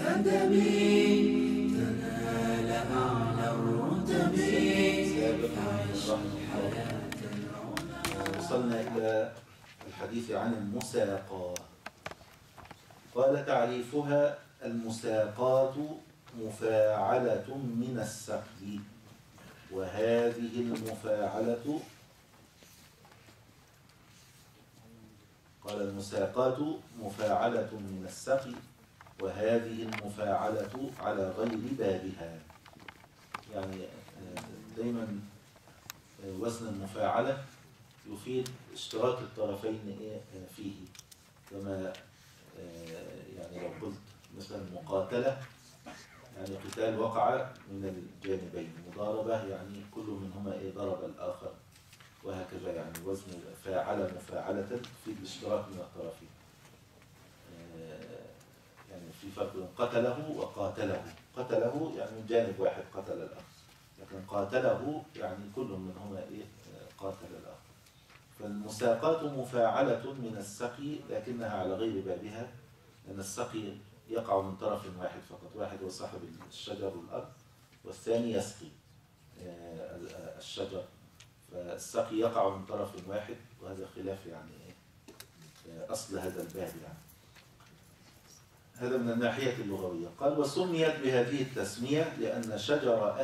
الأدب تنال أعلى الرتب. وصلنا إلى الحديث عن المساقات. قال تعريفها: المساقات مفاعلة من السقي، وهذه المفاعلة قال المساقات مفاعلة من السقي، وهذه المفاعلة على غير بابها. يعني دايما وزن المفاعلة يفيد اشتراك الطرفين فيه، كما يعني لو قلت مثلا مقاتلة يعني قتال وقع من الجانبين، مضاربة يعني كل منهما ضرب الآخر، وهكذا. يعني وزن فاعل مفاعلة في الاشتراك من الطرفين. يعني في فرق بين قتله وقاتله. قتله يعني من جانب واحد قتل الآخر، لكن قاتله يعني كل منهما قاتل الآخر. فالمساقات مفاعلة من السقي، لكنها على غير بابها، لأن السقي يقع من طرف واحد فقط، واحد هو صاحب الشجر والأرض، والثاني يسقي الشجر. فالسقي يقع من طرف واحد، وهذا خلاف يعني أصل هذا الباب. يعني هذا من الناحية اللغوية. قال: وسميت بهذه التسمية لأن شجر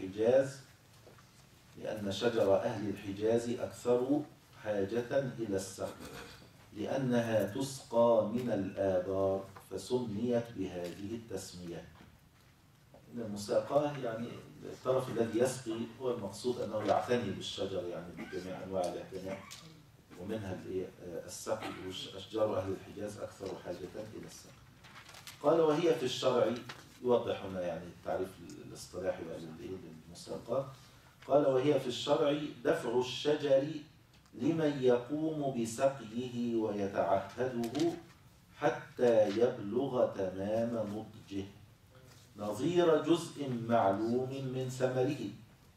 أهل الحجاز أكثر حاجة إلى السقي، لأنها تسقى من الآبار، فسميت بهذه التسمية. إن المساقاه يعني الطرف الذي يسقي هو المقصود أنه يعتني بالشجر، يعني بجميع أنواع الاعتناء، ومنها السقي. أشجار أهل الحجاز أكثر حاجة إلى السقي. قال: وهي في الشرع، يوضح هنا يعني التعريف الاصطلاحي للمساقاه. قال: وهي في الشرع دفع الشجر لمن يقوم بسقيه ويتعهده حتى يبلغ تمام نضجه، نظير جزء معلوم من ثمره.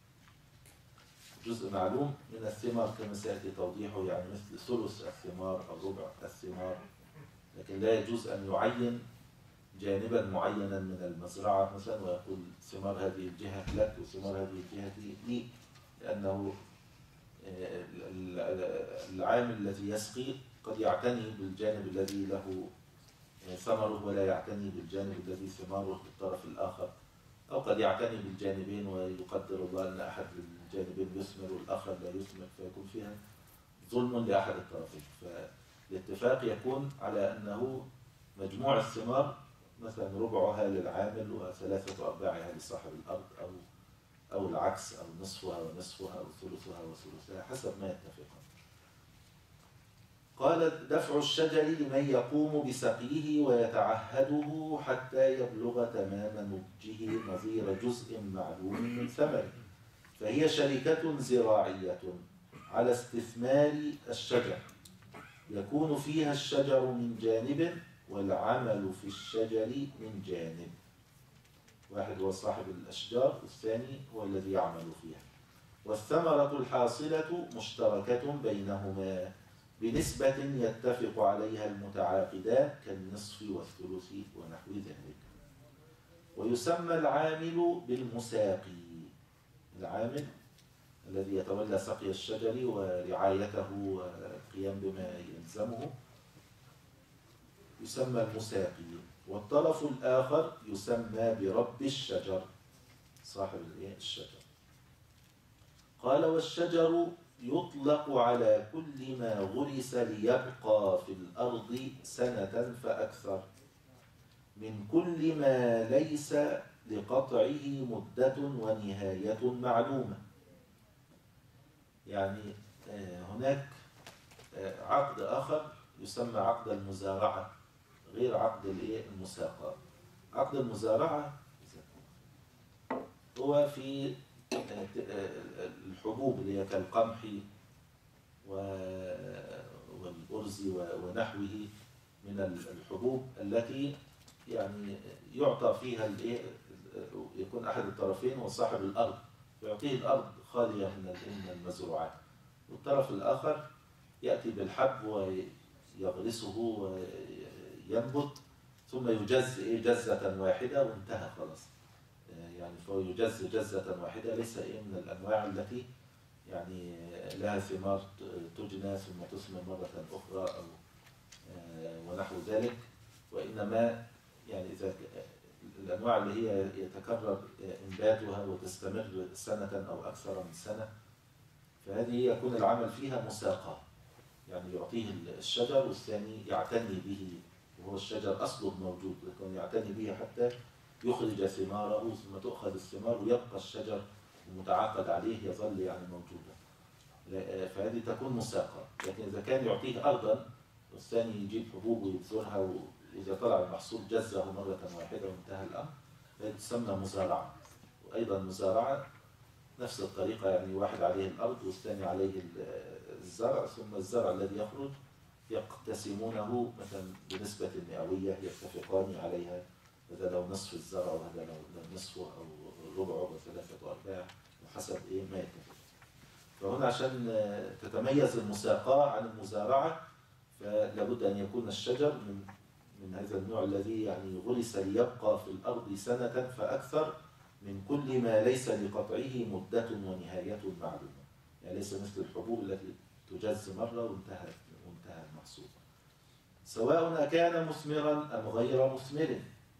جزء معلوم من الثمار كما سيأتي توضيحه، يعني مثل ثلث الثمار أو ربع الثمار، لكن لا يجوز أن يعين جانبا معينا من المزرعة مثلا ويقول ثمار هذه الجهة لك وثمار هذه الجهة لي، لأنه العامل الذي يسقي قد يعتني بالجانب الذي له ثمره ولا يعتني بالجانب الذي ثماره بالطرف الآخر، أو قد يعتني بالجانبين ويقدر الله أن أحد الجانبين يثمر والآخر لا يثمر، فيكون فيها ظلم لأحد الطرفين. فالاتفاق يكون على أنه مجموع الثمار مثلا ربعها للعامل وثلاثة أرباعها لصاحب الأرض، أو العكس، أو نصفها ونصفها، أو ثلثها وثلثها، حسب ما يتفقون. قال: دفع الشجر لمن يقوم بسقيه ويتعهده حتى يبلغ تمام نضجه، نظير جزء معلوم من ثمره. فهي شركة زراعية على استثمار الشجر، يكون فيها الشجر من جانب والعمل في الشجر من جانب. واحد هو صاحب الأشجار والثاني هو الذي يعمل فيها. والثمرة الحاصلة مشتركة بينهما بنسبة يتفق عليها المتعاقدان كالنصف والثلث ونحو ذلك. ويسمى العامل بالمساقي، العامل الذي يتولى سقي الشجر ورعايته والقيام بما يلزمه يسمى المساقي. والطرف الآخر يسمى برب الشجر، صاحب الشجر. قال: والشجر يطلق على كل ما غرس ليبقى في الأرض سنة فأكثر، من كل ما ليس لقطعه مدة ونهاية معلومة. يعني هناك عقد آخر يسمى عقد المزارعة غير عقد المساقات. عقد المزارعة هو في الحبوب اللي هي كالقمح والأرز ونحوه من الحبوب التي يعني يعطى فيها يكون أحد الطرفين وصاحب الأرض يعطيه الأرض خالية من المزروعات، والطرف الآخر يأتي بالحب ويغرسه وينبت، ثم يجز جزة واحدة وانتهى خلاص. يعني فهو يجز جزة واحدة، ليس من الأنواع التي يعني لها ثمار تجنى ثم تثمر مرة أخرى أو ونحو ذلك. وإنما يعني إذا الأنواع اللي هي يتكرر إنباتها وتستمر سنة أو أكثر من سنة، فهذه يكون العمل فيها مساقة، يعني يعطيه الشجر والثاني يعتني به، وهو الشجر أصله موجود لكن يعتني به حتى يخرج ثماره، ثم تؤخذ الثمار ويبقى الشجر المتعاقد عليه يظل يعني موجودا. فهذه تكون مساقة. لكن إذا كان يعطيه أرضا والثاني يجيب حبوب ويبذرها وإذا طلع المحصول جزه مرة واحدة وانتهى الأمر، فهذه تسمى مزارعة. وأيضا مزارعة نفس الطريقة، يعني واحد عليه الأرض والثاني عليه الزرع، ثم الزرع الذي يخرج يقتسمونه مثلا بنسبة مئوية يتفقان عليها، هذا لو نصف الزرع وهذا لو نصفه أو ربعه وثلاثة أرباع وحسب ما يتفق. فهنا عشان تتميز المساقاة عن المزارعة فلابد أن يكون الشجر من هذا النوع الذي يعني غرس ليبقى في الأرض سنة فأكثر من كل ما ليس لقطعه مدة ونهاية معلومة. يعني ليس مثل الحبوب التي تجز مرة وانتهى المحصول، سواء أكان مثمرا أم غير مثمر.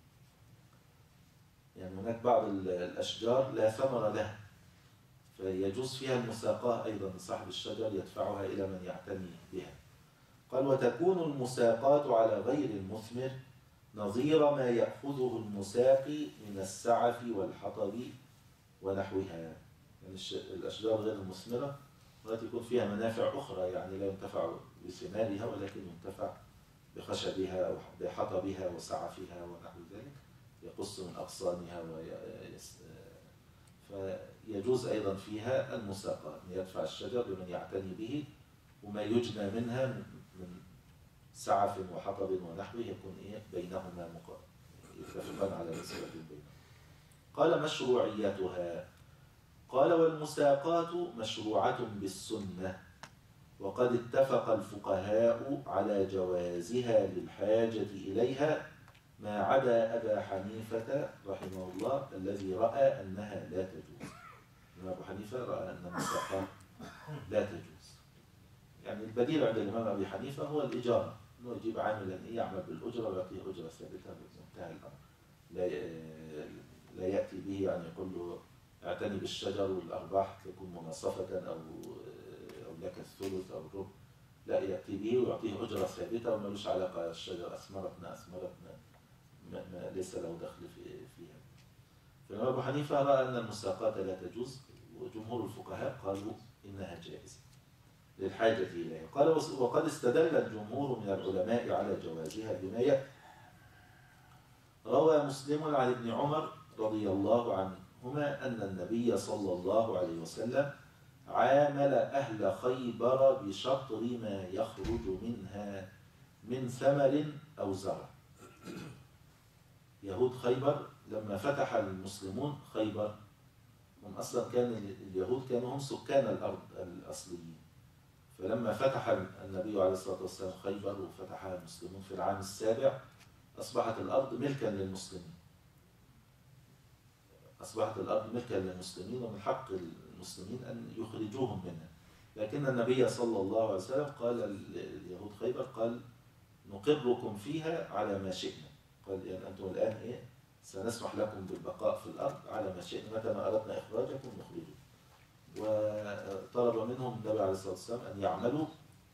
يعني هناك بعض الأشجار لا ثمر لها فيجوز فيها المساقاة أيضا، صاحب الشجر يدفعها إلى من يعتني بها. قال وتكون المساقات على غير المثمر نظير ما يأخذه المساقي من السعف والحطب ونحوها. يعني الأشجار غير المثمرة قد يكون فيها منافع أخرى، يعني لا ينتفع بثمارها ولكن ينتفع بخشبها أو بحطبها وسعفها ونحو ذلك، يقص من أغصانها فيجوز أيضا فيها المساقات، أن يدفع الشجر لمن يعتني به، وما يجنى منها من سعف وحطب ونحوه يكون بينهما يتفقان على نسبة بينهما. قال مشروعيتها. قال والمساقات مشروعة بالسنة، وقد اتفق الفقهاء على جوازها للحاجة إليها ما عدا أبا حنيفة رحمه الله الذي رأى أنها لا تجوز. أبو حنيفة رأى أن المساقات لا تجوز. يعني البديل عند الإمام أبي حنيفة هو الإجارة، أنه يجيب عاملا يعمل بالأجرة ويعطيه أجرة ثابتة بمنتهى الأمر، لا يأتي به يعني يقول له اعتني بالشجر والأرباح تكون مناصفة أو لك الثلث أو الربع، لا يأتي به ويعطيه أجرة ثابتة ومالوش علاقة الشجر أثمرتنا ما ليس له دخل فيها. فالإمام أبو حنيفة رأى أن المساقات لا تجوز، وجمهور الفقهاء قالوا إنها جائزة للحاجة إليها. قال وقد استدل الجمهور من العلماء على جوازها بما يأتي. روى مسلم عن ابن عمر رضي الله عنهما أن النبي صلى الله عليه وسلم عامل أهل خيبر بشطر ما يخرج منها من ثمر أو زرع. يهود خيبر لما فتح المسلمون خيبر، هم أصلا كان اليهود كانوا هم سكان الأرض الأصليين، فلما فتح النبي عليه الصلاة والسلام خيبر وفتحها المسلمون في العام السابع أصبحت الأرض ملكا للمسلمين. أصبحت الأرض ملكا للمسلمين ومن حق المسلمين أن يخرجوهم منها. لكن النبي صلى الله عليه وسلم قال اليهود خيبر قال نقركم فيها على ما شئنا. قال يعني أنتم الآن سنسمح لكم بالبقاء في الأرض على ما شئنا، متى ما أردنا إخراجكم نخرجكم. وطلب منهم النبي عليه الصلاة والسلام أن يعملوا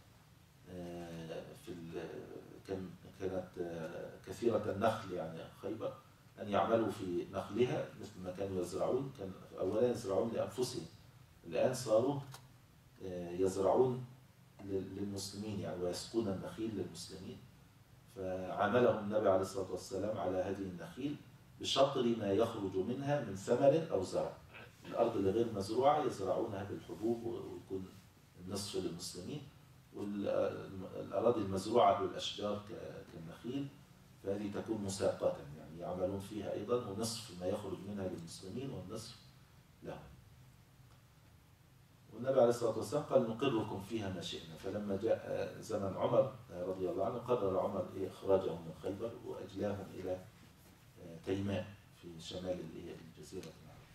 كانت كثيرة النخل يعني خيبر، أن يعملوا في نخلها مثل ما كانوا يزرعون. كان أولا يزرعون لأنفسهم، الآن صاروا يزرعون للمسلمين يعني ويسقون النخيل للمسلمين. فعاملهم النبي عليه الصلاة والسلام على هذه النخيل بشطر ما يخرج منها من ثمر أو زرع. الأرض اللي غير مزروعة يزرعونها بالحبوب ويكون النصف للمسلمين، والأراضي المزروعة بالأشجار كالنخيل فهذه تكون مساقة، يعني يعملون فيها أيضا، ونصف ما يخرج منها للمسلمين والنصف لهم. والنبي عليه الصلاة والسلام قال نقركم فيها ما شئنا. فلما جاء زمن عمر رضي الله عنه قرر عمر إخراجهم من خيبر وأجلاهم إلى تيماء في شمال الجزيرة العربية.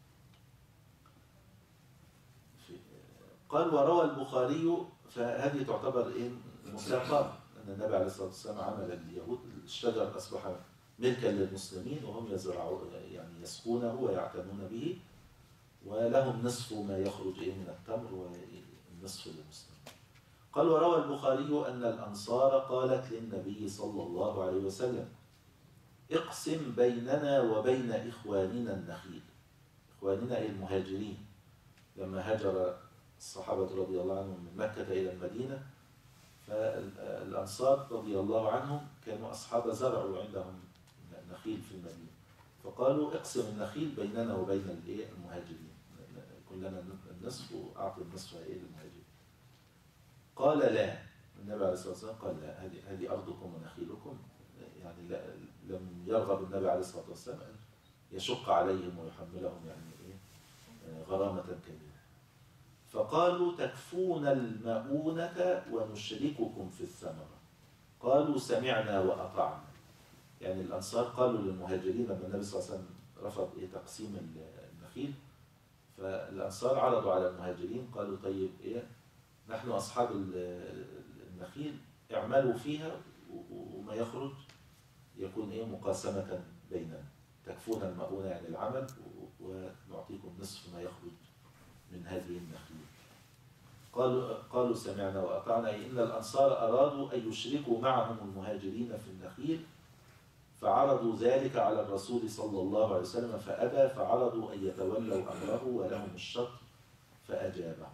قال وروى البخاري، فهذه تعتبر مساقات، أن النبي عليه الصلاة والسلام عمل اليهود، الشجر أصبح ملكا للمسلمين وهم يزرعون يعني يسقونه ويعتنون به، ولهم نصف ما يخرج من التمر والنصف للمسلمين. قال وروى البخاري أن الأنصار قالت للنبي صلى الله عليه وسلم اقسم بيننا وبين إخواننا النخيل. إخواننا أي المهاجرين، لما هاجر الصحابة رضي الله عنهم من مكة إلى المدينة، فالأنصار رضي الله عنهم كانوا أصحاب زرع وعندهم نخيل في المدينة، فقالوا اقسم النخيل بيننا وبين المهاجرين، كلنا النصف وأعطي النصف للمهاجرين. قال لا، النبي عليه الصلاة والسلام قال لا، هذه أرضكم ونخيلكم، يعني لم يرغب النبي عليه الصلاة والسلام أن يشق عليهم ويحملهم يعني غرامة كبيرة. فقالوا تكفون المؤونة ونشرككم في الثمرة. قالوا سمعنا وأطعنا. يعني الأنصار قالوا للمهاجرين لما النبي صلى الله عليه وسلم رفض تقسيم النخيل، فالأنصار عرضوا على المهاجرين قالوا طيب نحن أصحاب النخيل اعملوا فيها وما يخرج يكون مقاسمة بيننا، تكفون المؤونة يعني العمل ونعطيكم نصف ما يخرج من هذه النخيل. قالوا سمعنا وأطعنا، أي إن الأنصار أرادوا أن يشركوا معهم المهاجرين في النخيل، فعرضوا ذلك على الرسول صلى الله عليه وسلم فأبى، فعرضوا أن يتولوا أمره ولهم الشطر فأجابهم.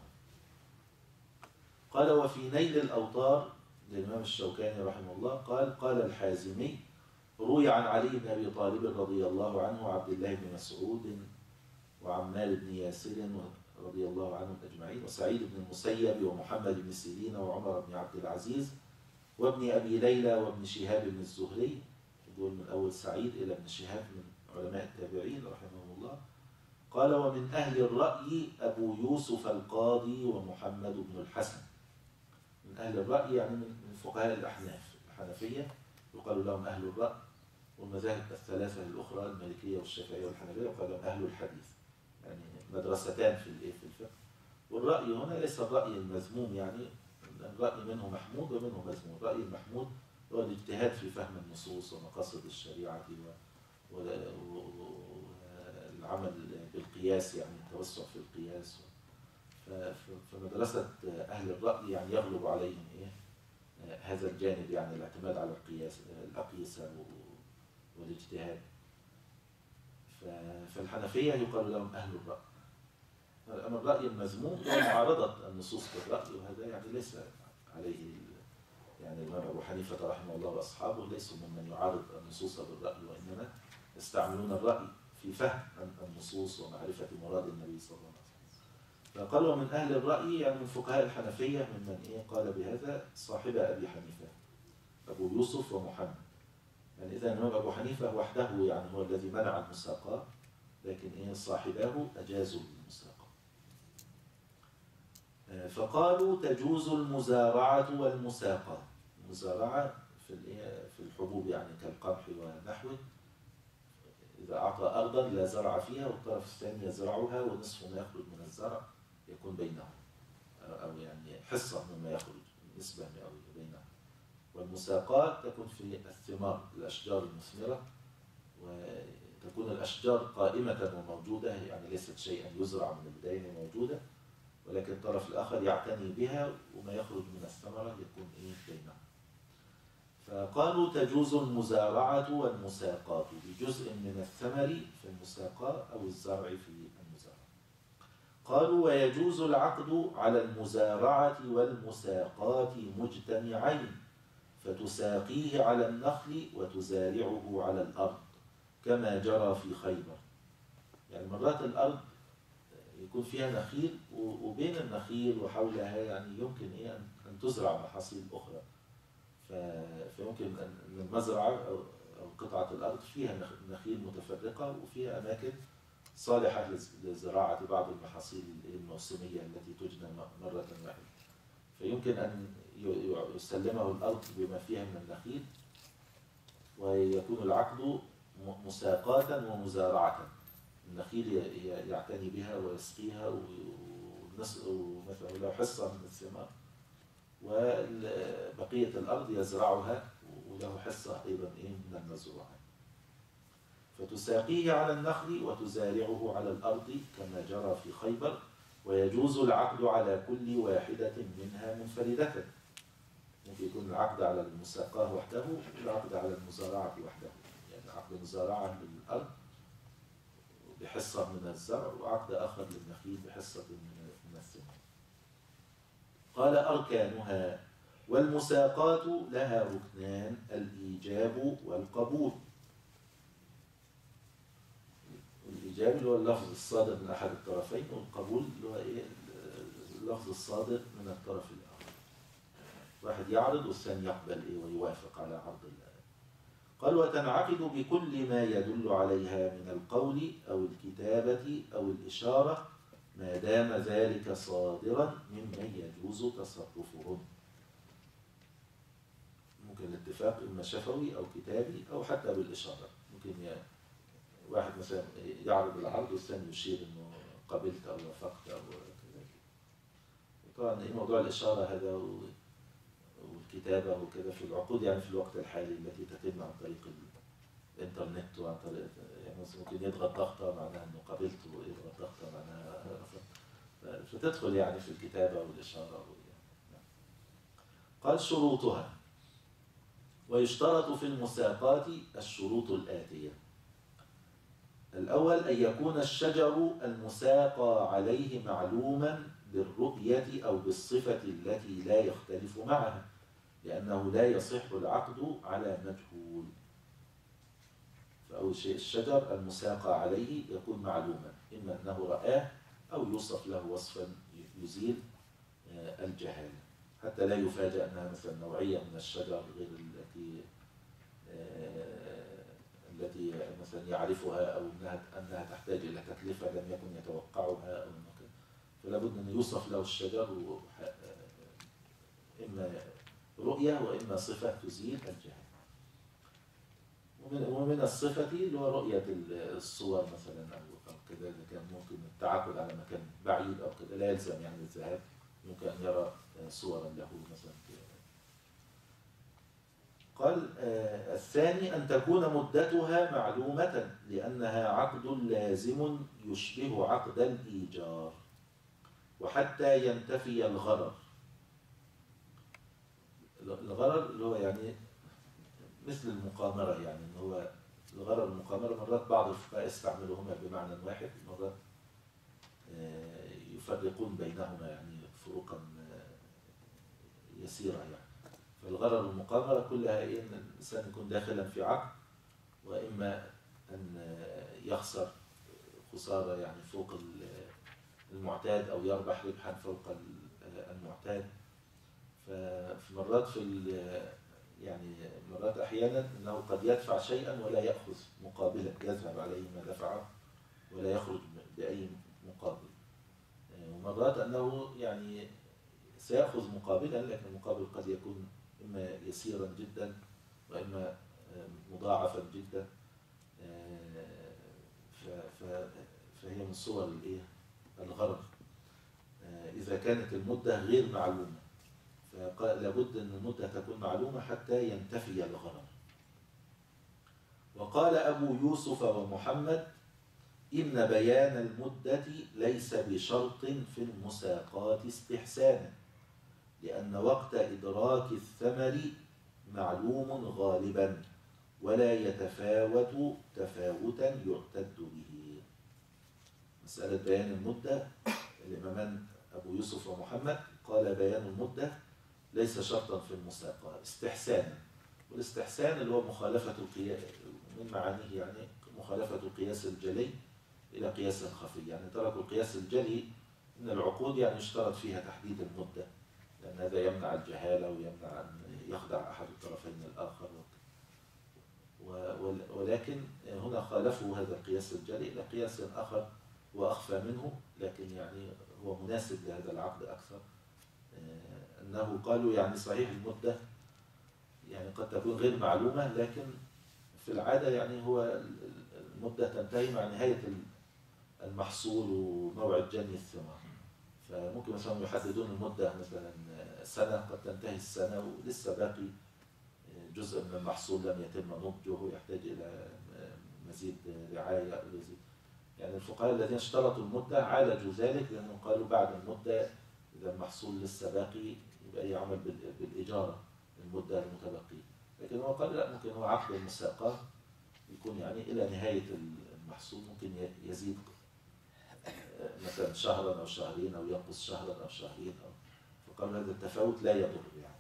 قال وفي نيل الأوطار للإمام الشوكاني رحمه الله قال الحازمي روي عن علي بن أبي طالب رضي الله عنه وعبد الله بن مسعود وعمار بن ياسر رضي الله عنهم أجمعين وسعيد بن المسيب ومحمد بن سيرين وعمر بن عبد العزيز وابن أبي ليلى وابن شهاب بن الزهري، دول من أول سعيد إلى ابن شهاب من علماء التابعين رحمهم الله. قال ومن أهل الرأي أبو يوسف القاضي ومحمد بن الحسن. من أهل الرأي يعني من فقهاء الأحناف، الحنفية يقال لهم أهل الرأي، والمذاهب الثلاثة الأخرى المالكية والشافعية والحنفية يقال لهم أهل الحديث، يعني مدرستان في الفقه. والرأي هنا ليس الرأي المذموم، يعني الرأي منه محمود ومنه مذموم. الرأي المحمود هو الاجتهاد في فهم النصوص ومقاصد الشريعة والعمل بالقياس، يعني التوسع في القياس. فمدرسة أهل الرأي يعني يغلب عليهم هذا الجانب، يعني الاعتماد على الأقيسة والاجتهاد. فالحنفية يقال لهم أهل الرأي. أما الرأي المذموم هو معارضة النصوص بالرأي، وهذا يعني ليس عليه يعني الإمام أبو حنيفة رحمه الله وأصحابه ليسوا ممن يعارض النصوص بالرأي، وإنما يستعملون الرأي في فهم النصوص ومعرفة مراد النبي صلى الله عليه وسلم. فقال ومن أهل الرأي يعني من فقهاء الحنفية ممن قال بهذا صاحب أبي حنيفة أبو يوسف ومحمد. يعني إذا الإمام أبو حنيفة وحده يعني هو الذي منع المساقات، لكن صاحباه أجازوا المساقات. فقالوا تجوز المزارعة والمساقات. المزارعة في الحبوب يعني كالقمح ونحوه، إذا أعطى أرضا لا زرع فيها والطرف الثاني يزرعها ونصف ما يخرج من الزرع يكون بينهم، أو يعني حصة مما يخرج نسبة مئوية بينهم. والمساقات تكون في الثمار، الأشجار المثمرة، وتكون الأشجار قائمة وموجودة، يعني ليست شيئا يزرع من البداية موجودة، ولكن الطرف الآخر يعتني بها وما يخرج من الثمرة يكون بينهم. فقالوا تجوز المزارعة والمساقات بجزء من الثمر في المساقات أو الزرع في المزارعة. قالوا ويجوز العقد على المزارعة والمساقات مجتمعين، فتساقيه على النخل وتزارعه على الأرض كما جرى في خيبر. يعني مرات الأرض يكون فيها نخيل وبين النخيل وحولها يعني يمكن أن تزرع محاصيل أخرى، فيمكن أن المزرعة أو قطعة الأرض فيها نخيل متفرقة وفيها أماكن صالحة لزراعة بعض المحاصيل الموسمية التي تجنى مرة واحدة، فيمكن أن يسلمه الأرض بما فيها من النخيل، ويكون العقد مساقاة ومزارعة. النخيل يعتني بها ويسقيها ومثلا له حصة من الثمار، وبقية الأرض يزرعها وله حصة أيضا من المزروعات. فتساقيه على النخل وتزارعه على الأرض كما جرى في خيبر، ويجوز العقد على كل واحدة منها منفردة. ممكن يكون العقد على المساقاه وحده والعقد على المزارعة وحده، يعني عقد مزارعة للأرض بحصة من الزرع، وعقد آخر للنخيل بحصة من الثمار. قال أركانها: والمساقات لها ركنان، الإيجاب والقبول. الإيجاب اللي هو اللفظ الصادر من أحد الطرفين، والقبول اللي هو اللفظ الصادر من الطرف الآخر. واحد يعرض والثاني يقبل ويوافق على عرض الله. قال: وتنعقد بكل ما يدل عليها من القول أو الكتابة أو الإشارة، ما دام ذلك صادرا ممن يجوز تصرفهم. ممكن الاتفاق إما شفوي أو كتابي أو حتى بالإشارة. ممكن واحد مثلا يعرض العرض والثاني يشير إنه قبلت أو وافقت أو كذا. طبعا موضوع الإشارة هذا والكتابة وكذا في العقود، يعني في الوقت الحالي التي تتم عن طريق الإنترنت وعن طريق، يعني ممكن يضغط ضغطة معناها إنه قبلت، ويضغط ضغطة معناها رفضت، فتدخل يعني في الكتابة والإشارة يعني. قال: شروطها. ويشترط في المساقات الشروط الآتية: الأول أن يكون الشجر المساقى عليه معلوما بالرؤية أو بالصفة التي لا يختلف معها، لأنه لا يصح العقد على مجهول. فأول شيء الشجر المساقى عليه يكون معلوما، إما أنه رآه أو يوصف له وصفا يزيل الجهالة، حتى لا يفاجأ أنها مثلا نوعية من الشجر غير التي مثلا يعرفها، أو أنها تحتاج إلى تكلفة لم يكن يتوقعها، أو فلا بد أن يوصف له الشجر إما رؤية وإما صفة تزيل الجهل. ومن الصفة اللي هو رؤية الصور مثلا أو كذا، إذا كان ممكن التعاقد على مكان بعيد أو كذا لا يلزم يعني الذهاب، ممكن أن يرى صورا له مثلا. قال: الثاني أن تكون مدتها معلومة، لأنها عقد لازم يشبه عقد الإيجار، وحتى ينتفي الغرر. الغرر اللي هو يعني مثل المقامرة، يعني إن هو الغرر المقامرة مرات بعض الفقهاء يستعملهما بمعنى واحد، مرات يفرقون بينهما يعني فروقا يسيرة يعني. فالغرر المقامرة كلها إن الإنسان يكون داخلا في عقد، وإما أن يخسر خسارة يعني فوق المعتاد، أو يربح ربحا فوق المعتاد. ففي مرات يعني مرات أحيانا أنه قد يدفع شيئا ولا يأخذ مقابلا، يذهب عليه ما دفعه ولا يخرج بأي مقابل. ومرات أنه يعني سيأخذ مقابلا، لكن المقابل قد يكون إما يسيرا جدا وإما مضاعفا جدا. فهي من صور الغرر إذا كانت المدة غير معلومة، فلابد أن المدة تكون معلومة حتى ينتفي الغرر. وقال أبو يوسف ومحمد: إن بيان المدة ليس بشرط في المساقات استحسانا، لأن وقت إدراك الثمر معلوم غالبا، ولا يتفاوت تفاوتا يعتد به. مسألة بيان المدة، الإمامان أبو يوسف ومحمد قال بيان المدة ليس شرطا في المساقات استحسانا. والاستحسان اللي هو مخالفة القياس، من معانيه يعني مخالفة القياس الجلي إلى قياس خفي. يعني تركوا القياس الجلي من العقود، يعني يشترط فيها تحديد المدة، لأن هذا يمنع الجهالة ويمنع أن يخدع أحد الطرفين الآخر. ولكن هنا خالفوا هذا القياس الجلي إلى قياس آخر وأخفى منه، لكن يعني هو مناسب لهذا العقد أكثر. أنه قالوا يعني صحيح المدة يعني قد تكون غير معلومة، لكن في العادة يعني هو المدة تنتهي مع نهاية المحصول وموعد جني الثمار. فممكن مثلا يحددون المدة مثلا سنة، قد تنتهي السنة ولسه باقي جزء من المحصول لم يتم نضجه يحتاج إلى مزيد رعاية. يعني الفقهاء الذين اشترطوا المدة عالجوا ذلك، لأنهم قالوا بعد المدة إذا المحصول لسه باقي يبقى يعمل بالإجارة المدة المتبقية. لكن هو قال لا، ممكن هو عقد المساقات يكون يعني إلى نهاية المحصول، ممكن يزيد مثلا شهرا أو شهرين، أو ينقص شهرا أو شهرين، فقالوا هذا التفاوت لا يضر يعني.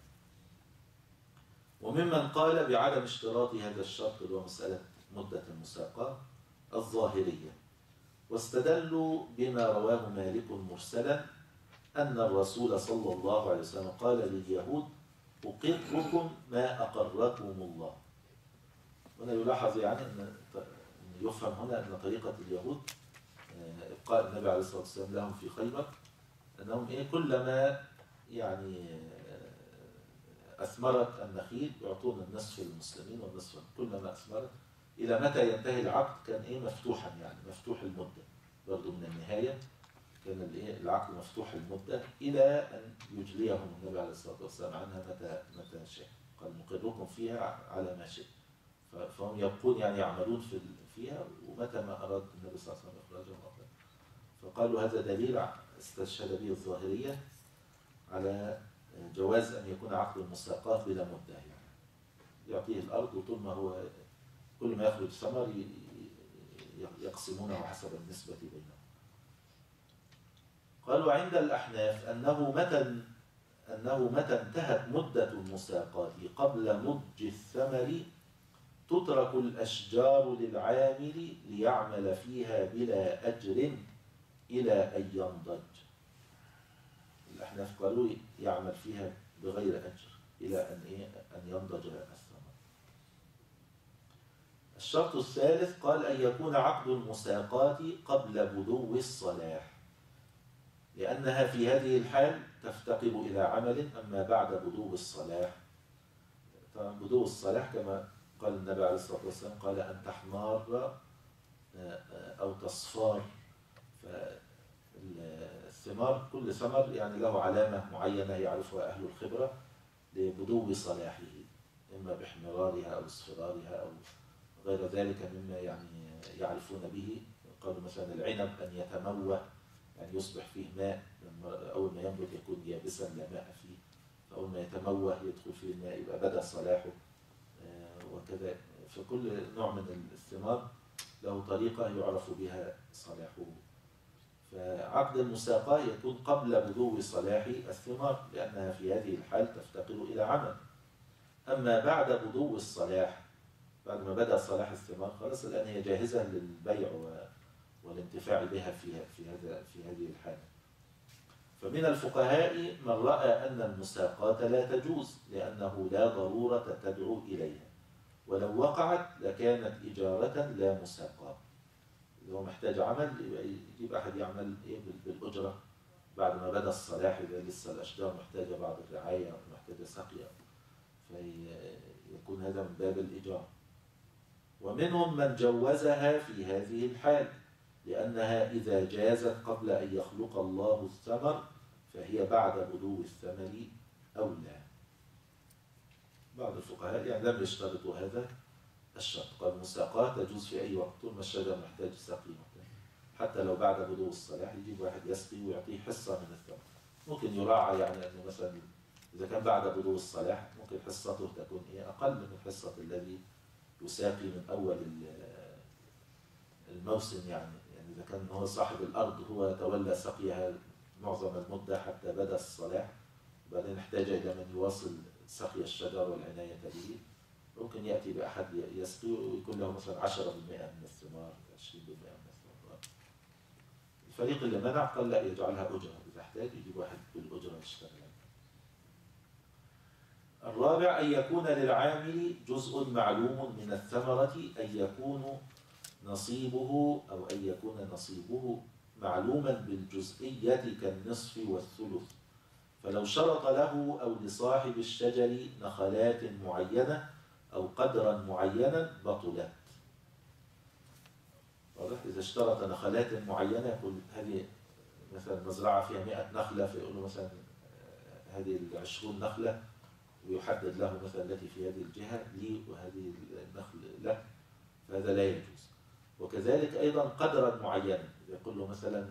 وممن قال بعدم اشتراط هذا الشرط اللي هو مسألة مدة المساقات الظاهرية، واستدلوا بما رواه مالك مرسلا أن الرسول صلى الله عليه وسلم قال لليهود أقركم ما أقركم الله. هنا يلاحظ يعني أن يفهم هنا أن طريقة اليهود إبقاء النبي عليه الصلاة والسلام لهم في خيبر، أنهم كلما يعني أثمرت النخيل يعطون النصف للمسلمين والنصف، كلما أثمرت إلى متى ينتهي العقد كان مفتوحا، يعني مفتوح المدة برضو من النهاية كان العقد مفتوح المدة إلى أن يجليهم النبي عليه الصلاة والسلام عنها متى شاء. قال نقركم فيها على ما شاء. فهم يبقون يعني يعملون فيها، ومتى ما أراد النبي صلى الله عليه وسلم إخراجهم أخرج. فقالوا هذا دليل استشهد به الظاهرية على جواز أن يكون عقد المساقات بلا مدة، يعني يعطيه الأرض وطول ما هو كل ما يخرج ثمر يقسمونه حسب النسبة بينهم. قالوا عند الأحناف أنه متى انتهت مدة المساقات قبل نضج الثمر تترك الأشجار للعامل ليعمل فيها بلا أجر إلى أن ينضج. الأحناف قالوا يعمل فيها بغير أجر إلى أن ينضج الثمر. الشرط الثالث قال أن يكون عقد المساقات قبل بدو الصلاح، لأنها في هذه الحال تفتقر إلى عمل. أما بعد بدو الصلاح، طبعا بدو الصلاح كما قال النبي عليه الصلاة والسلام قال أن تحمار أو تصفار. فالثمار كل ثمر يعني له علامة معينة يعرفها أهل الخبرة لبدو صلاحه، إما باحمرارها أو اصفرارها أو غير ذلك مما يعني يعرفون به. قالوا مثلا العنب أن يتموه، يعني يصبح فيه ماء، لما أول ما ينبت يكون يابسا لا ماء فيه، فأول ما يتموه يدخل فيه الماء يبقى بدأ صلاحه، وكذا. فكل نوع من الثمار له طريقة يعرف بها صلاحه. فعقد المساقاة يكون قبل بدو صلاح الثمار، لأنها في هذه الحال تفتقر إلى عمل. أما بعد بدو الصلاح، بعد ما بدأ صلاح الثمار خلاص الآن هي جاهزة للبيع والانتفاع بها في هذه الحالة. فمن الفقهاء من رأى أن المساقاة لا تجوز، لأنه لا ضرورة تدعو إليها، ولو وقعت لكانت إجارة لا مساقاة. إذا هو محتاج عمل يبقى يجيب أحد يعمل بالأجرة بعد ما بدأ الصلاح، إذا لسه الأشجار محتاجة بعض الرعاية محتاجة سقيا، فيكون هذا من باب الإجارة. ومنهم من جوزها في هذه الحال، لأنها إذا جازت قبل أن يخلق الله الثمر فهي بعد بدو الثمر أولى. بعض الفقهاء يعني لم يشترطوا هذا الشرط، قال المساقاة تجوز في أي وقت طول ما الشجر محتاج سقي، حتى لو بعد بدو الصلاح يجيب واحد يسقي ويعطيه حصة من الثمر. ممكن يراعى يعني أنه مثلا إذا كان بعد بدو الصلاح ممكن حصته تكون أقل من الحصة الذي يساقي من أول الموسم، يعني إذا كان هو صاحب الأرض هو تولى سقيها معظم المدة حتى بدأ الصلاح، وبعدين نحتاج إلى من يواصل سقي الشجر والعناية به، ممكن يأتي بأحد يسقي ويكون له مثلا 10% من الثمار، 20% من الثمار. الفريق اللي منع قال لا، يجعلها أجرة، إذا احتاج يجيب واحد بالأجرة يشتغل. الرابع أن يكون للعامل جزء معلوم من الثمرة، أن يكون نصيبه معلوما بالجزئية كالنصف والثلث. فلو شرط له أو لصاحب الشجر نخلات معينة أو قدرا معينا بطلت. واضح؟ إذا اشترط نخلات معينة يقول هذه مثلا مزرعة فيها 100 نخلة، فيقول له مثلا هذه 20 نخلة، ويحدد له مثلا التي في هذه الجهة لي وهذه النخل له، فهذا لا يجوز. وكذلك أيضا قدرا معينا، يقول له مثلا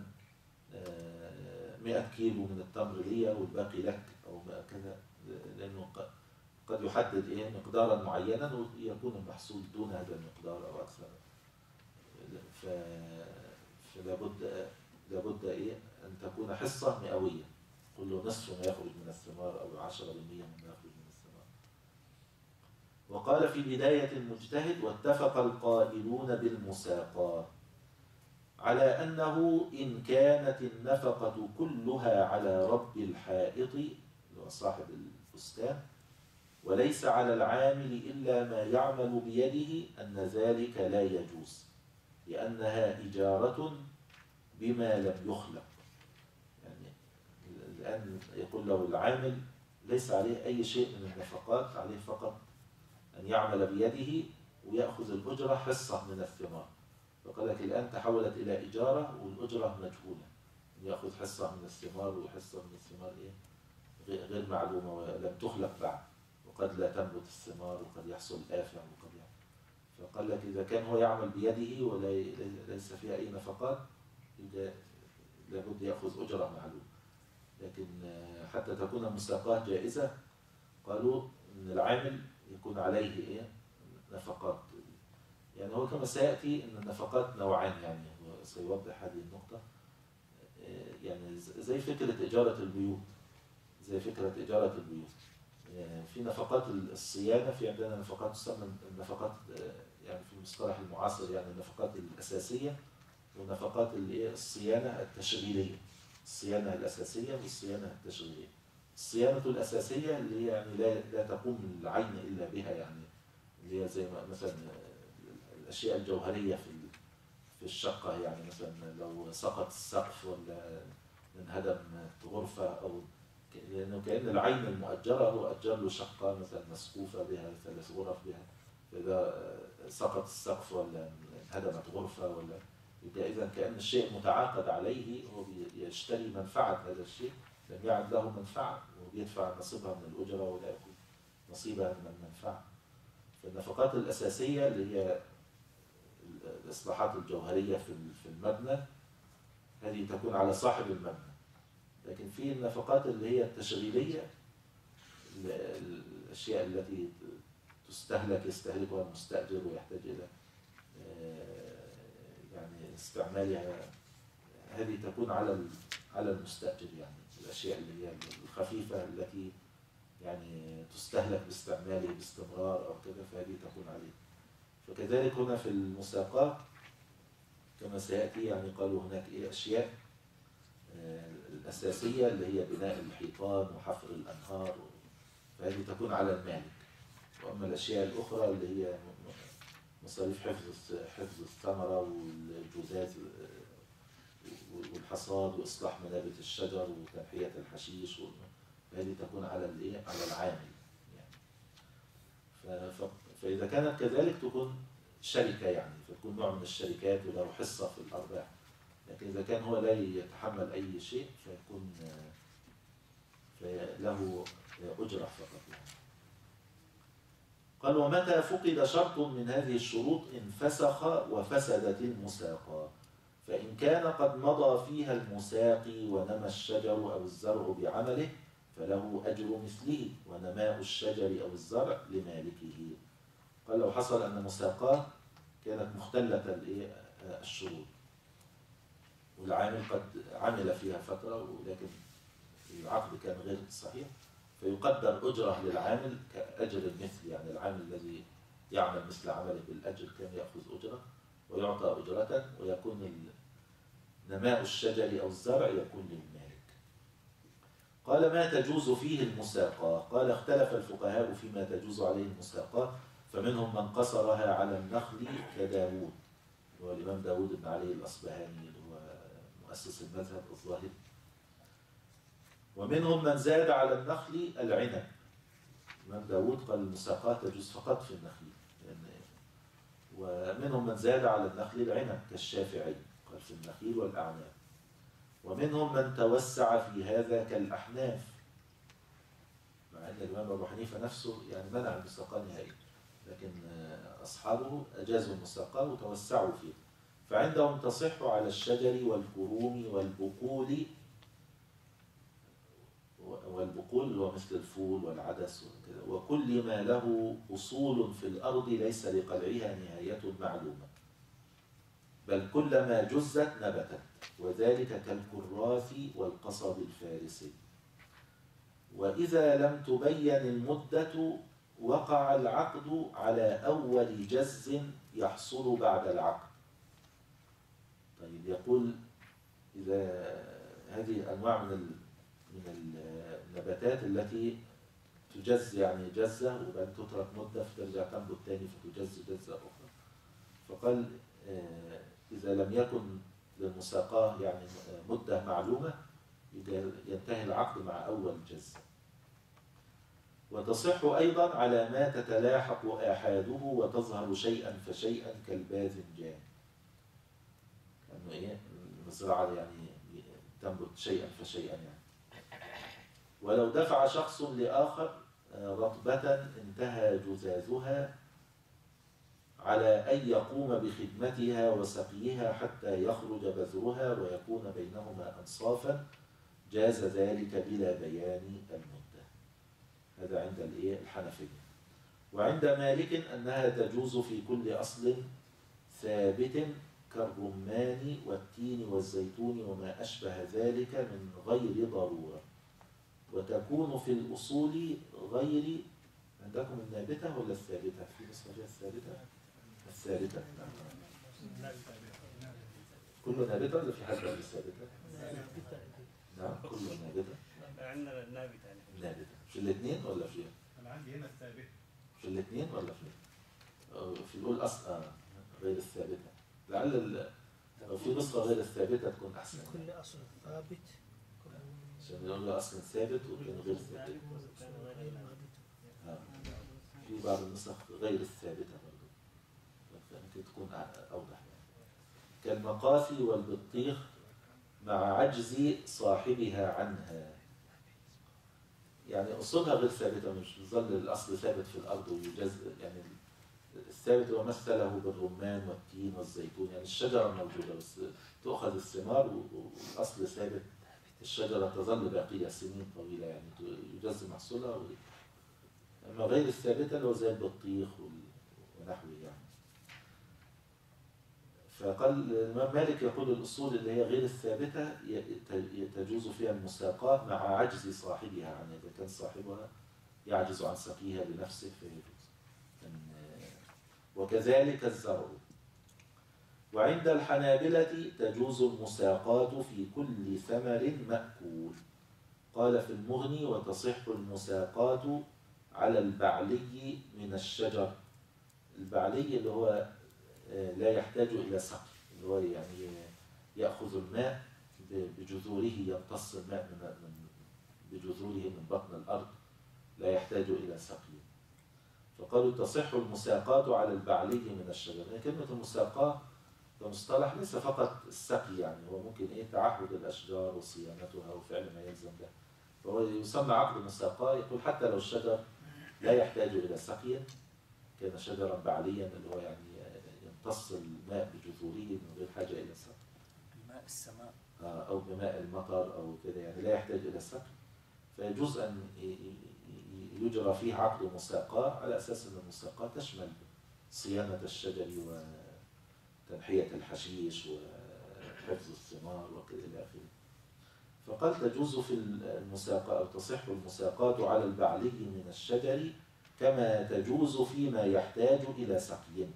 100 كيلو من التمر لي والباقي لك أو كذا، لأنه قد يحدد مقدارا معينا ويكون المحصول دون هذا المقدار أو أكثر. لابد أن تكون حصة مئوية، كل نصف ما يخرج من الثمار أو 10% مما يخرج من الثمار. وقال في بداية المجتهد: واتفق القائلون بالمساقاة على أنه إن كانت النفقة كلها على رب الحائط صاحب البستان وليس على العامل إلا ما يعمل بيده أن ذلك لا يجوز، لأنها إجارة بما لم يخلق. يعني الآن يقول له العامل ليس عليه أي شيء من النفقات، عليه فقط أن يعمل بيده ويأخذ الأجرة حصة من الثمار. فقال لك الآن تحولت إلى إجارة والأجرة مجهولة، يأخذ حصة من الثمار وحصة من الثمار غير معلومة ولم تخلق بعد، وقد لا تنبت الثمار وقد يحصل آفة وقد يحصل. فقال لك إذا كان هو يعمل بيده وليس فيها أي نفقات لابد يأخذ أجرة معلومة. لكن حتى تكون المساقات جائزة قالوا إن العامل يكون عليه نفقات. يعني هو كما سيأتي إن النفقات نوعان، يعني هو سيوضح هذه النقطة. يعني زي فكرة إجارة البيوت، في نفقات الصيانة، في عندنا نفقات تسمى النفقات يعني في المصطلح المعاصر يعني النفقات الأساسية ونفقات الصيانة التشغيلية، الصيانة الأساسية والصيانة التشغيلية. الصيانة الأساسية اللي هي يعني لا تقوم العين إلا بها، يعني اللي هي زي مثلا الأشياء الجوهرية في الشقة، يعني مثلا لو سقط السقف ولا انهدم غرفة، أو لأنه كأن العين المؤجرة هو أجر له شقة مثلا مسقوفة بها 3 غرف بها، فإذا سقط السقف ولا انهدمت غرفة ولا يبقى إذا كأن الشيء متعاقد عليه، هو يشتري منفعة هذا الشيء، لم يعد له منفعة وبيدفع نصيبها من الأجرة ولا يأخذ نصيبها من المنفعة. فالنفقات الأساسية اللي هي الإصلاحات الجوهرية في المبنى هذه تكون على صاحب المبنى. لكن في النفقات اللي هي التشغيلية، الأشياء التي يستهلكها المستأجر ويحتاج إلى يعني استعمالها، هذه تكون على المستأجر. يعني الأشياء اللي هي الخفيفة التي يعني تستهلك باستعماله باستمرار أو كذا، فهذه تكون عليه. فكذلك هنا في المساقات كما سيأتي، يعني قالوا هناك أشياء الأساسية اللي هي بناء الحيطان وحفر الأنهار، فهذه تكون على المالك. وأما الأشياء الأخرى اللي هي مصاريف حفظ الثمرة والجزاز والحصاد وإصلاح منابت الشجر وتنحية الحشيش، فهذه تكون على العامل يعني. فإذا كانت كذلك تكون شركة، يعني فتكون نوع من الشركات وله حصة في الأرباح. لكن إذا كان هو لا يتحمل أي شيء فيكون له أجرة فقط يعني. قال: ومتى فقد شرط من هذه الشروط انفسخ وفسدت المساقة، فإن كان قد مضى فيها المساقي ونمى الشجر أو الزرع بعمله فله أجر مثله، ونماء الشجر أو الزرع لمالكه. قال: لو حصل أن مساقاه كانت مختلة الشروط والعامل قد عمل فيها فترة ولكن العقد كان غير صحيح، فيقدر أجرة للعامل كأجر المثل، يعني العامل الذي يعمل مثل عمله بالأجر كان يأخذ أجرة ويعطى أجرة، ويكون نماء الشجر أو الزرع يكون للمالك. قال ما تجوز فيه المساقاة؟ قال اختلف الفقهاء فيما تجوز عليه المساقاة، فمنهم من قصرها على النخل كداود، هو الإمام داود بن علي الأصبهاني اللي هو مؤسس المذهب الظاهري. ومنهم من زاد على النخل العنب. الإمام داود قال المساقاة تجوز فقط في النخل، ومنهم من زاد على النخل العنب كالشافعي، قال في النخيل والأعناب. ومنهم من توسع في هذا كالأحناف، مع أن الإمام أبو حنيفة نفسه يعني منع المساقاة نهائيا، لكن أصحابه أجازوا المساقاة وتوسعوا فيه. فعندهم تصح على الشجر والكروم والبقول، والبقول اللي هو مثل الفول والعدس وكل ما له أصول في الأرض ليس لقلعها نهاية معلومة، بل كلما جزت نبتت، وذلك كالكراث والقصب الفارسي. وإذا لم تبين المدة وقع العقد على أول جز يحصل بعد العقد. طيب يقول إذا هذه أنواع من النباتات التي تجز، يعني جزة وبعد تترك مدة فترجع تنبت تاني فتجز جزة أخرى. فقال إذا لم يكن للمساقاة يعني مدة معلومة ينتهي العقد مع أول جزة. وتصح أيضا على ما تتلاحق آحاده وتظهر شيئا فشيئا كالباذنجان، لأنه إيه المزرعة يعني تنبت شيئا فشيئا يعني. ولو دفع شخص لآخر رطبة انتهى جزازها على أن يقوم بخدمتها وسقيها حتى يخرج بذرها ويكون بينهما أنصافا، جاز ذلك بلا بيان المدة. هذا عند الحنفية. وعند مالك أنها تجوز في كل أصل ثابت كالرمان والتين والزيتون وما أشبه ذلك من غير ضرورة، وتكون في الأصول غير. عندكم النابتة ولا الثابتة؟ في نسخة فيها الثابتة؟ الثابتة. كله نابتة ولا في حاجة غير الثابتة؟ نعم كله نابتة. عندنا النابتة. نابتة في الاثنين ولا في؟ أنا عندي هنا الثابتة. في الاثنين ولا في الأول أصل غير الثابتة. لعل لو في نسخة غير الثابتة تكون أحسن. كل أصل ثابت. عشان يقول له أصل ثابت وكان غير ثابت. في بعض النسخ غير الثابتة برضه، فممكن تكون أوضح يعني. كالمقافي والبطيخ مع عجز صاحبها عنها، يعني أصولها غير ثابتة، مش بظل الأصل ثابت في الأرض ويجز يعني. الثابت هو مثله بالرمان والتين والزيتون، يعني الشجرة موجودة بس تؤخذ الثمار والأصل ثابت، الشجرة تظل باقية سنين طويلة يعني يجز محصولها. أما غير الثابتة اللي هو زي البطيخ ونحوه يعني. فقال الإمام مالك يقول الأصول اللي هي غير الثابتة تجوز فيها المساقاة مع عجز صاحبها عنها، إذا كان صاحبها يعجز عن سقيها بنفسه فيجوز. وكذلك الزرع. وعند الحنابلة تجوز المساقاة في كل ثمر مأكول. قال في المغني وتصح المساقاة على البعلي من الشجر. البعلي اللي هو لا يحتاج إلى سقي، اللي هو يعني يأخذ الماء بجذوره، يمتص الماء بجذوره من بطن الأرض، لا يحتاج إلى سقي. فقالوا تصح المساقاة على البعلي من الشجر. يعني كلمة المساقاة كمصطلح ليس فقط السقي، يعني هو ممكن تعهد الأشجار وصيانتها وفعل ما يلزم به، فهو يسمى عقد المساقاة. يقول حتى لو الشجر لا يحتاج إلى سقي، كان شجرا بعليا اللي هو يعني يمتص الماء بجذوره من غير حاجة إلى سقي، بماء السماء أو بماء المطر أو كده، يعني لا يحتاج إلى سقي، فيجوز أن يجرى فيه عقد مساقاة على أساس أن المساقاة تشمل صيانة الشجر وتنحية الحشيش وحفظ الثمار وكذا إلى آخره. فقال تجوز في المساقاة أو تصح المساقاة على البعلي من الشجر كما تجوز فيما يحتاج إلى سقي.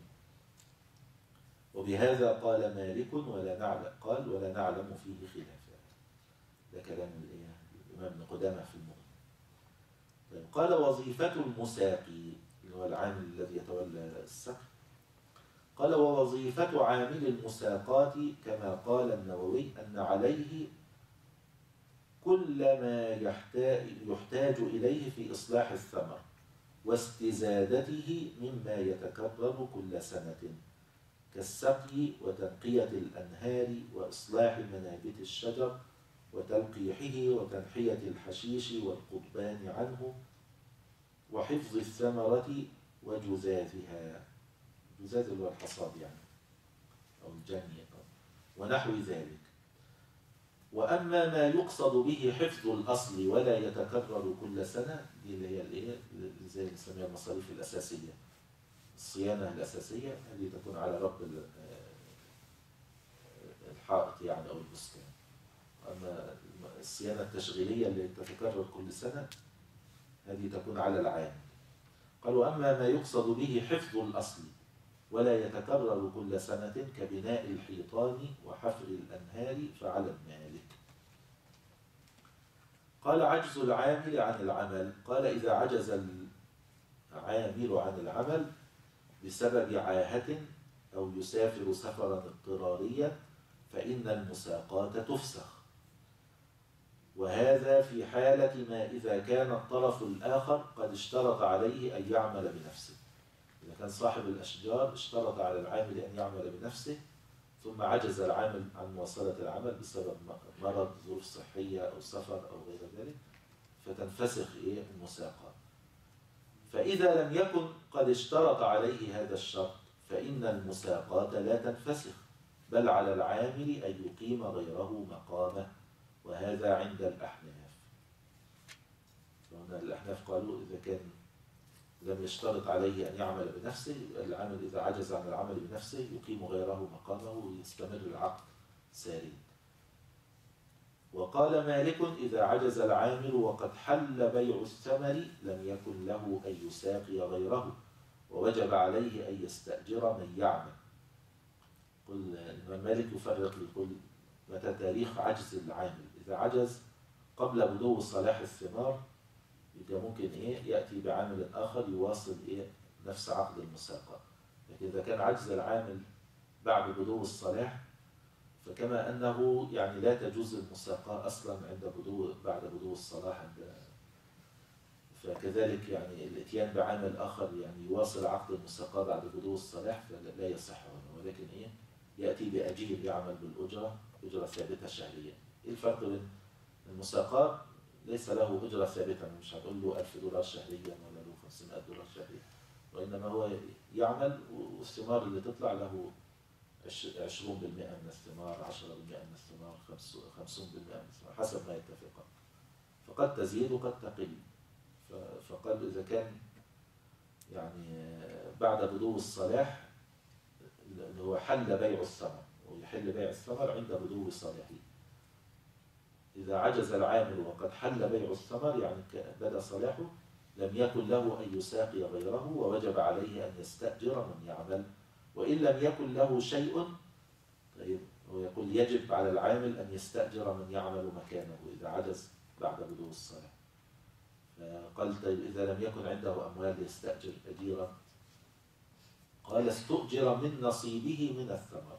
وبهذا قال مالك ولا نعلم فيه خلافا. ده كلام الإمام ابن قدامة في المغني. طيب قال وظيفة المساقي اللي هو العامل الذي يتولى السقي، قال ووظيفة عامل المساقات كما قال النووي أن عليه كل ما يحتاج إليه في إصلاح الثمر واستزادته مما يتكرر كل سنة كالسقي وتنقية الأنهار وإصلاح منابت الشجر وتلقيحه وتنحية الحشيش والقضبان عنه وحفظ الثمرة وجزازها، جزاز اللي هو الحصاد يعني أو الجني ونحو ذلك. وأما ما يقصد به حفظ الأصل ولا يتكرر كل سنة، دي اللي هي الايه زي اللي نسميها المصاريف الأساسية، الصيانة الأساسية هذه تكون على رب الحائط يعني أو البستان. أما الصيانة التشغيلية اللي تتكرر كل سنة هذه تكون على العامل. قال وأما ما يقصد به حفظ الأصل ولا يتكرر كل سنة كبناء الحيطان وحفر الأنهار فعلى المالك. قال عجز العامل عن العمل، قال إذا عجز العامل عن العمل بسبب عاهة أو يسافر سفرا اضطراريا فإن المساقات تفسخ، وهذا في حالة ما إذا كان الطرف الآخر قد اشترط عليه أن يعمل بنفسه. إذا كان صاحب الأشجار اشترط على العامل أن يعمل بنفسه ثم عجز العامل عن مواصلة العمل بسبب مرض، ظروف صحية أو سفر أو غير ذلك، فتنفسخ المساقات. فإذا لم يكن قد اشترط عليه هذا الشرط فإن المساقات لا تنفسخ، بل على العامل أن يقيم غيره مقامه، وهذا عند الأحناف. فهنا الأحناف قالوا إذا كان لم يشترط عليه أن يعمل بنفسه، العامل إذا عجز عن العمل بنفسه يقيم غيره مقامه ويستمر العقد ساري. وقال مالك إذا عجز العامل وقد حل بيع الثمر لم يكن له أن يساقي غيره ووجب عليه أن يستأجر من يعمل. قل الإمام مالك يفرق يقول متى تاريخ عجز العامل. إذا عجز قبل بدو صلاح الثمار يبقى ممكن يأتي بعامل آخر يواصل نفس عقد المساقات. لكن إذا كان عجز العامل بعد بدو الصلاح فكما أنه يعني لا تجوز المساقاة أصلا بعد بدو الصلاح فكذلك يعني الاتيان بعامل آخر يعني يواصل عقد المساقاة بعد بدو الصلاح فلا يصح هنا، ولكن يأتي بأجير يعمل بالأجرة، أجرة ثابتة شهريا. إيه الفرق بين المساقاة؟ ليس له أجرة ثابتة، مش هتقول له $1000 شهريا ولا له $500 شهريا، وإنما هو يعمل والثمار اللي تطلع له 20% من الثمار، 10% من الثمار، 50% من الثمار، حسب ما يتفقان. فقد تزيد وقد تقل. فقال إذا كان يعني بعد بدو الصلاح اللي هو حل بيع الثمر، ويحل بيع الثمر عند بدو صلاحه. إذا عجز العامل وقد حل بيع الثمر يعني بدا صلاحه لم يكن له أن يساقي غيره ووجب عليه أن يستأجر من يعمل. وإن لم يكن له شيء، طيب هو يقول يجب على العامل أن يستأجر من يعمل مكانه إذا عجز بعد بدو الصلاح. فقال طيب إذا لم يكن عنده أموال يستأجر أجيرا، قال استؤجر من نصيبه من الثمر،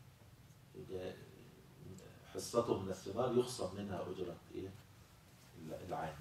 حصته من الثمار يخصم منها أجرة العامل.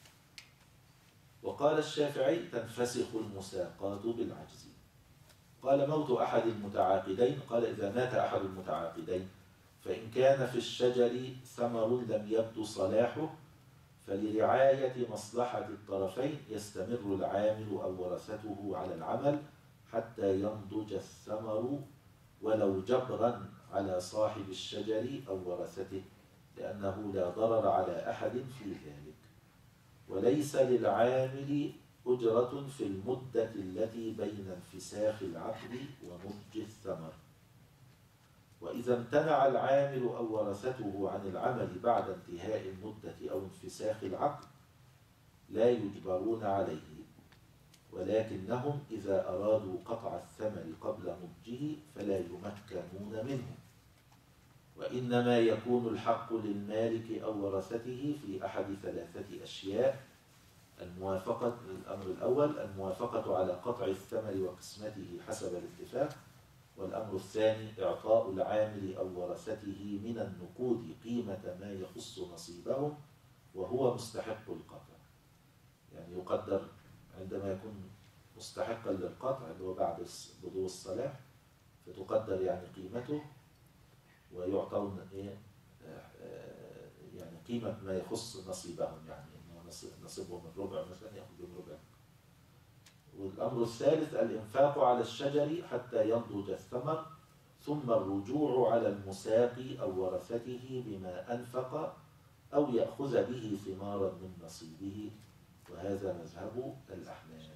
وقال الشافعي تنفسخ المساقات بالعجز. قال موت أحد المتعاقدين، قال إذا مات أحد المتعاقدين فإن كان في الشجر ثمر لم يبدو صلاحه فلرعاية مصلحة الطرفين يستمر العامل أو ورثته على العمل حتى ينضج الثمر ولو جبرا على صاحب الشجر أو ورثته، لأنه لا ضرر على أحد في ذلك. وليس للعامل أجرة في المدة التي بين انفساخ العقد ونضج الثمر. وإذا امتنع العامل أو ورثته عن العمل بعد انتهاء المدة أو انفساخ العقد لا يجبرون عليه، ولكنهم إذا أرادوا قطع الثمر قبل نضجه فلا يمكنون منه، وإن وإنما يكون الحق للمالك أو ورثته في أحد ثلاثة أشياء: الموافقة، الأمر الأول الموافقة على قطع الثمر وقسمته حسب الاتفاق، والأمر الثاني إعطاء العامل أو ورثته من النقود قيمة ما يخص نصيبهم وهو مستحق القطع. يعني يقدر عندما يكون مستحقا للقطع اللي هو بعد بدو الصلاح، فتقدر يعني قيمته ويعطون إيه يعني قيمة ما يخص نصيبهم، يعني إنه نصيبهم الربع مثلا يأخذون ربع. والأمر الثالث الإنفاق على الشجر حتى ينضج الثمر، ثم الرجوع على المساقي أو ورثته بما أنفق أو يأخذ به ثمارا من نصيبه، وهذا مذهب الأحناف.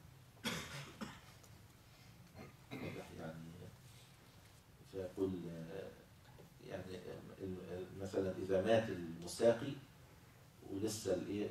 يعني فيقول يعني مثلا إذا مات المساقي ولسه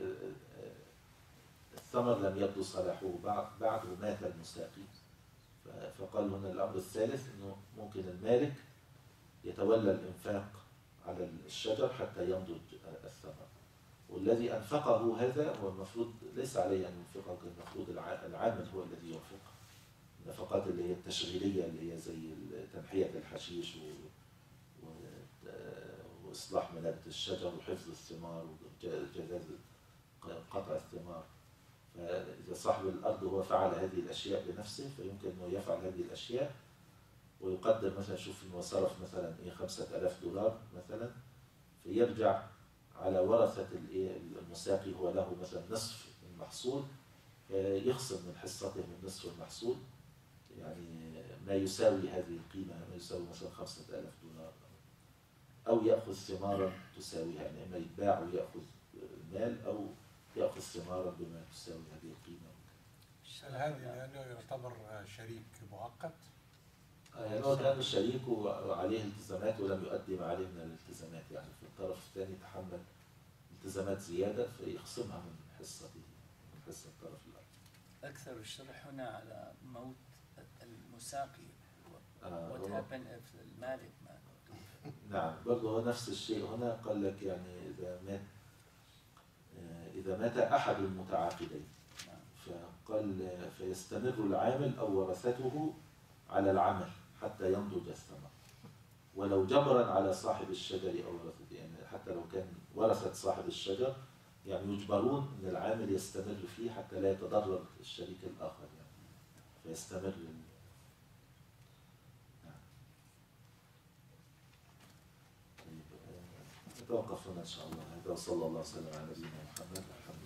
الثمر لم يبدو صلاحه بعد ومات المساقي، فقال هنا الأمر الثالث أنه ممكن المالك يتولى الإنفاق على الشجر حتى ينضج الثمر، والذي أنفقه هذا هو المفروض ليس عليه أن ينفقه، المفروض العامل هو الذي ينفق. النفقات اللي هي التشغيلية اللي هي زي تنحية الحشيش وإصلاح منابت الشجر وحفظ الثمار وجزاز قطع الثمار. فإذا صاحب الأرض هو فعل هذه الأشياء بنفسه فيمكن أنه يفعل هذه الأشياء ويقدر مثلا، شوف أنه صرف مثلا $5000 مثلا، فيرجع على ورثة المساقي هو له مثلا نصف المحصول، يخصم من حصته من نصف المحصول يعني ما يساوي هذه القيمة، ما يساوي مثلا $5000، أو يأخذ ثمارا تساويها، يعني إما يتباع ويأخذ المال أو يأخذ ثمارا بما تساوي هذه القيمة. هل هذا لأنه يعتبر شريك مؤقت؟ يعني هو كان شريك وعليه التزامات ولم يؤدي ما عليه من الالتزامات، يعني في الطرف الثاني تحمل التزامات زيادة فيخصمها من حصته، من حصة الطرف الآخر. أكثر الشرح هنا على موت المساقي. what happened if المالك مات. نعم، برضه هو نفس الشيء هنا، قال لك يعني إذا مات أحد المتعاقدين، فقال فيستمر العامل أو ورثته على العمل حتى ينضج الثمر، ولو جبرا على صاحب الشجر أو ورثته، يعني حتى لو كان ورثة صاحب الشجر يعني يجبرون أن العامل يستمر فيه حتى لا يتضرر الشريك الآخر، يعني فيستمر. نتوقف هنا إن شاء الله. هذا وصلى الله وسلم على نبينا محمد.